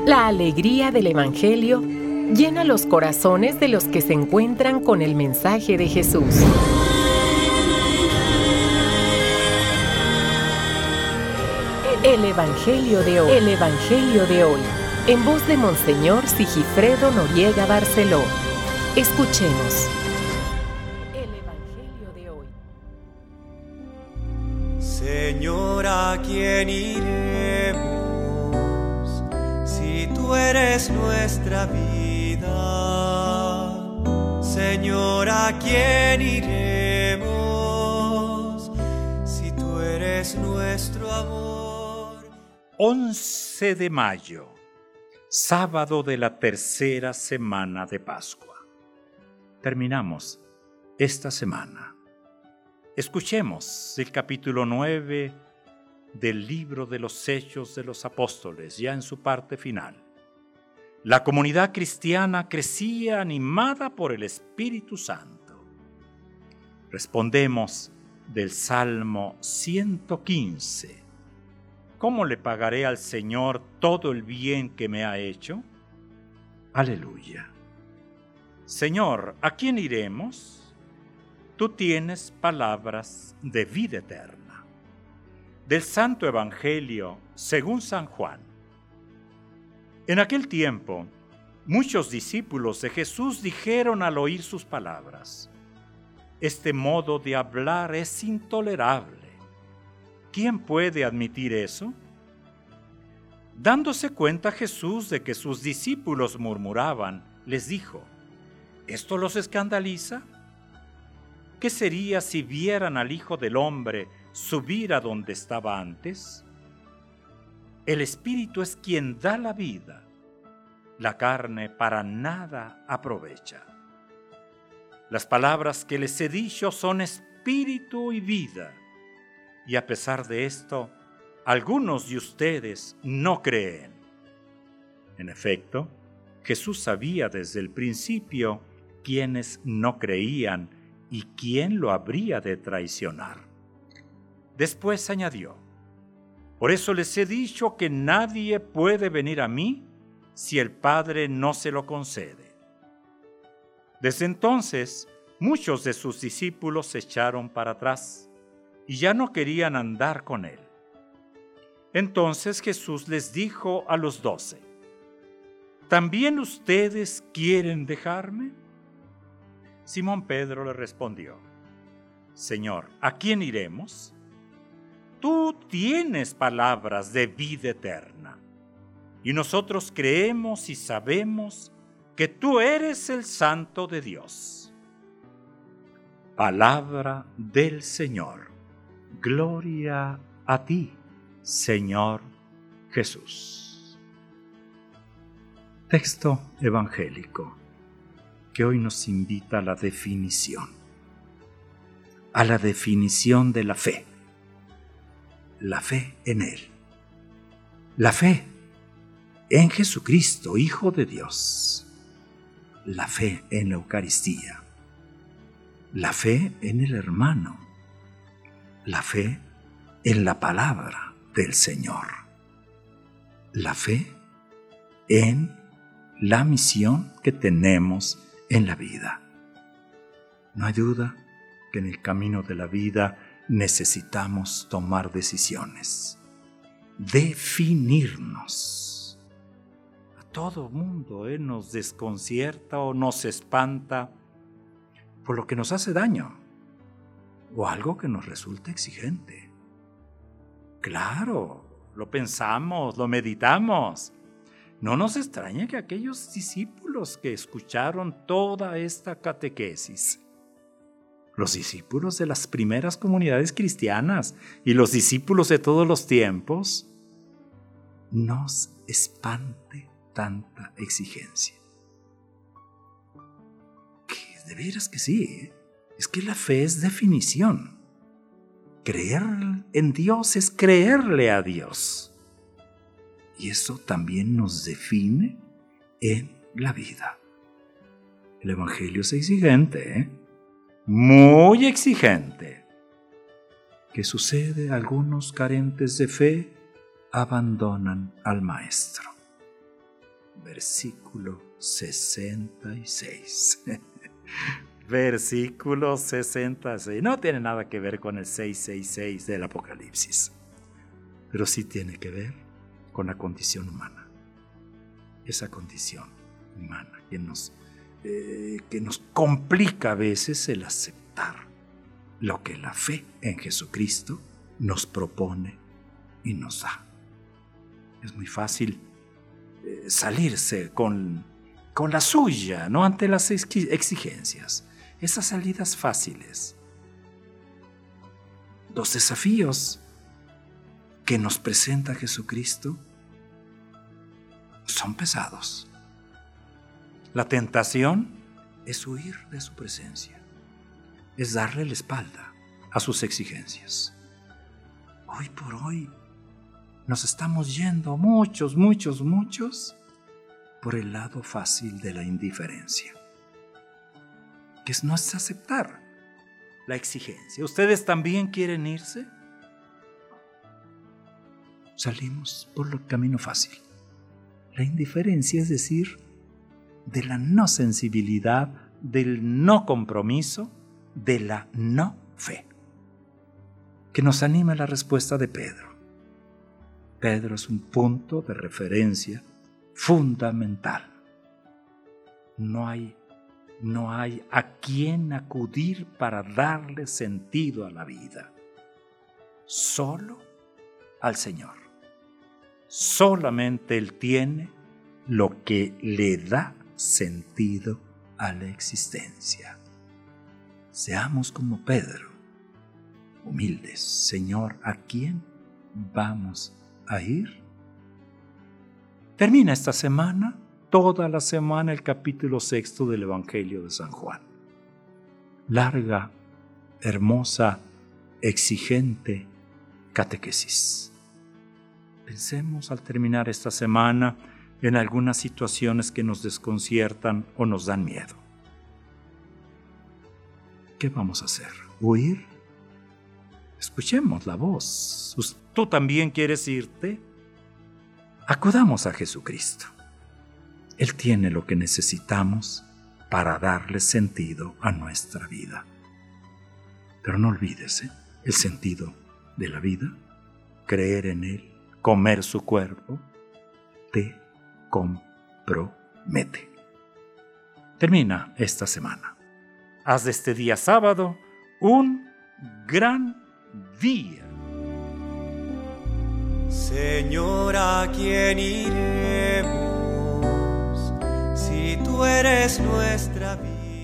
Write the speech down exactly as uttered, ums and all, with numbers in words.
La alegría del Evangelio llena los corazones de los que se encuentran con el mensaje de Jesús. El Evangelio de hoy. El Evangelio de hoy. En voz de Monseñor Sigifredo Noriega Barceló. Escuchemos. El Evangelio de hoy. Señor, ¿a quién iremos? Si tú eres nuestra vida. Señor, ¿a quién iremos? Si tú eres nuestro amor. once de mayo, sábado de la tercera semana de Pascua. Terminamos esta semana. Escuchemos el capítulo nueve del libro de los Hechos de los Apóstoles, ya en su parte final. La comunidad cristiana crecía animada por el Espíritu Santo. Respondemos del Salmo ciento quince. ¿Cómo le pagaré al Señor todo el bien que me ha hecho? Aleluya. Señor, ¿a quién iremos? Tú tienes palabras de vida eterna. Del Santo Evangelio según San Juan. En aquel tiempo, muchos discípulos de Jesús dijeron al oír sus palabras: este modo de hablar es intolerable. ¿Quién puede admitir eso? Dándose cuenta Jesús de que sus discípulos murmuraban, les dijo: ¿esto los escandaliza? ¿Qué sería si vieran al Hijo del Hombre subir a donde estaba antes? El Espíritu es quien da la vida. La carne para nada aprovecha. Las palabras que les he dicho son espíritu y vida. Y a pesar de esto, algunos de ustedes no creen. En efecto, Jesús sabía desde el principio quiénes no creían y quién lo habría de traicionar. Después añadió: por eso les he dicho que nadie puede venir a mí si el Padre no se lo concede. Desde entonces, muchos de sus discípulos se echaron para atrás y ya no querían andar con él. Entonces Jesús les dijo a los doce: ¿también ustedes quieren dejarme? Simón Pedro le respondió: Señor, ¿a quién iremos? Tú tienes palabras de vida eterna, y nosotros creemos y sabemos que tú eres el Santo de Dios. Palabra del Señor. Gloria a ti, Señor Jesús. Texto evangélico que hoy nos invita a la definición, a la definición de la fe. La fe en Él, la fe en Jesucristo, Hijo de Dios, la fe en la Eucaristía, la fe en el hermano, la fe en la palabra del Señor, la fe en la misión que tenemos en la vida. No hay duda que en el camino de la vida necesitamos tomar decisiones, definirnos. A todo mundo eh, nos desconcierta o nos espanta por lo que nos hace daño o algo que nos resulta exigente. Claro, lo pensamos, lo meditamos. No nos extraña que aquellos discípulos que escucharon toda esta catequesis, los discípulos de las primeras comunidades cristianas y los discípulos de todos los tiempos, nos espante tanta exigencia. Que de veras que sí, ¿eh? Es que la fe es definición. Creer en Dios es creerle a Dios. Y eso también nos define en la vida. El Evangelio es exigente, ¿eh? Muy exigente. ¿Qué sucede? Algunos carentes de fe abandonan al Maestro. versículo sesenta y seis. Versículo sesenta y seis. No tiene nada que ver con el seiscientos sesenta y seis del Apocalipsis, pero sí tiene que ver con la condición humana. Esa condición humana que nos, eh, que nos complica a veces el aceptar lo que la fe en Jesucristo nos propone y nos da. Es muy fácil eh, salirse con, con la suya, ¿no? Ante las exigencias, esas salidas fáciles. Los desafíos que nos presenta Jesucristo son pesados. La tentación es huir de su presencia, es darle la espalda a sus exigencias. Hoy por hoy nos estamos yendo muchos, muchos, muchos por el lado fácil de la indiferencia, que es no es aceptar la exigencia. ¿Ustedes también quieren irse? Salimos por el camino fácil. La indiferencia, es decir, de la no sensibilidad, del no compromiso, de la no fe, que nos anima a la respuesta de Pedro. Pedro es un punto de referencia fundamental. No hay, no hay a quién acudir para darle sentido a la vida. Solo al Señor. Solamente Él tiene lo que le da sentido a la existencia. Seamos como Pedro, humildes. Señor, ¿a quién vamos a ir? Termina esta semana, toda la semana, el capítulo sexto del Evangelio de San Juan. Larga, hermosa, exigente catequesis. Pensemos al terminar esta semana en algunas situaciones que nos desconciertan o nos dan miedo. ¿Qué vamos a hacer? ¿Huir? Escuchemos la voz. ¿Tú también quieres irte? Acudamos a Jesucristo. Él tiene lo que necesitamos para darle sentido a nuestra vida. Pero no olvides, ¿eh? El sentido de la vida, creer en Él, comer su cuerpo, te compromete. Termina esta semana. Haz de este día sábado un gran día. Señor, ¿a quién iremos si tú eres nuestra vida?